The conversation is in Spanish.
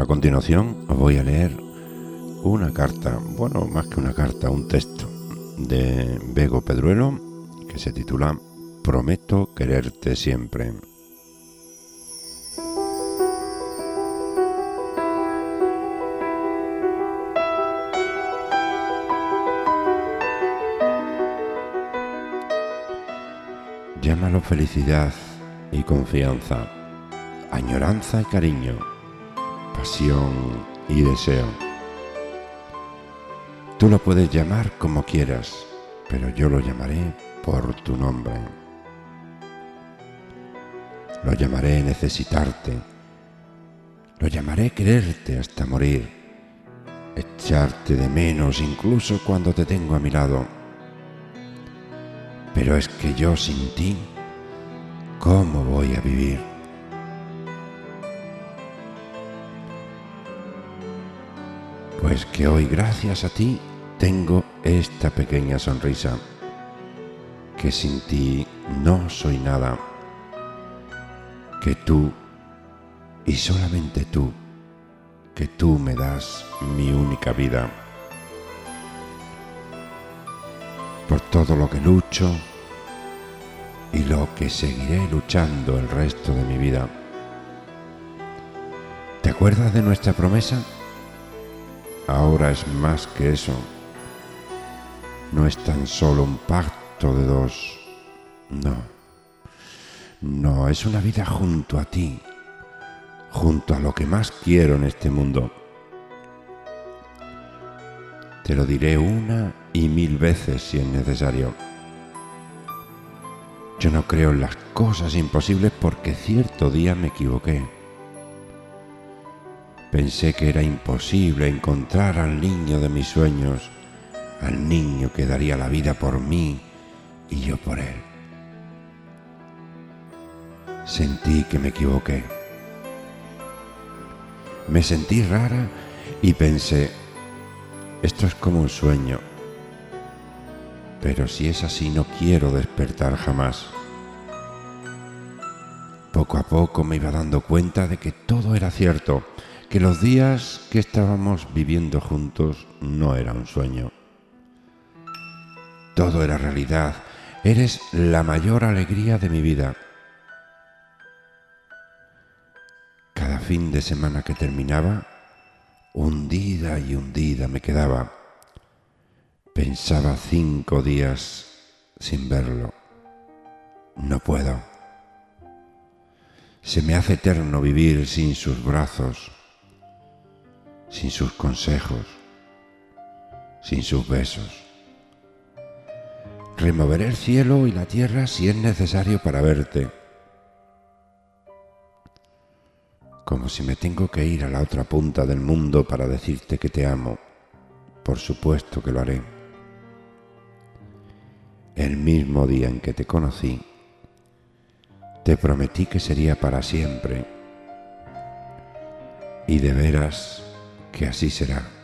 continuación os voy a leer una carta, bueno, más que una carta, un texto de Bego Pedruelo que se titula Prometo quererte siempre. Llámalo felicidad y confianza, añoranza y cariño, pasión y deseo. Tú lo puedes llamar como quieras, pero yo lo llamaré por tu nombre. Lo llamaré necesitarte, lo llamaré quererte hasta morir, echarte de menos incluso cuando te tengo a mi lado. Pero es que yo sin ti, ¿cómo voy a vivir? Pues que hoy, gracias a ti, tengo esta pequeña sonrisa, que sin ti no soy nada, que tú, y solamente tú, que tú me das mi única vida. Por todo lo que lucho y lo que seguiré luchando el resto de mi vida. ¿Te acuerdas de nuestra promesa? Ahora es más que eso. No es tan solo un pacto de dos. No, es una vida junto a ti, junto a lo que más quiero en este mundo. Te lo diré una y mil veces si es necesario. Yo no creo en las cosas imposibles porque cierto día me equivoqué. Pensé que era imposible encontrar al niño de mis sueños, al niño que daría la vida por mí y yo por él. Sentí que me equivoqué. Me sentí rara y pensé, esto es como un sueño. Pero si es así, no quiero despertar jamás. Poco a poco me iba dando cuenta de que todo era cierto, que los días que estábamos viviendo juntos no era un sueño. Todo era realidad. Eres la mayor alegría de mi vida. Cada fin de semana que terminaba, hundida y hundida me quedaba. Pensaba 5 días sin verlo. No puedo. Se me hace eterno vivir sin sus brazos, sin sus consejos, sin sus besos. Removeré el cielo y la tierra si es necesario para verte. Como si me tengo que ir a la otra punta del mundo para decirte que te amo. Por supuesto que lo haré. El mismo día en que te conocí, te prometí que sería para siempre. Y de veras que así será.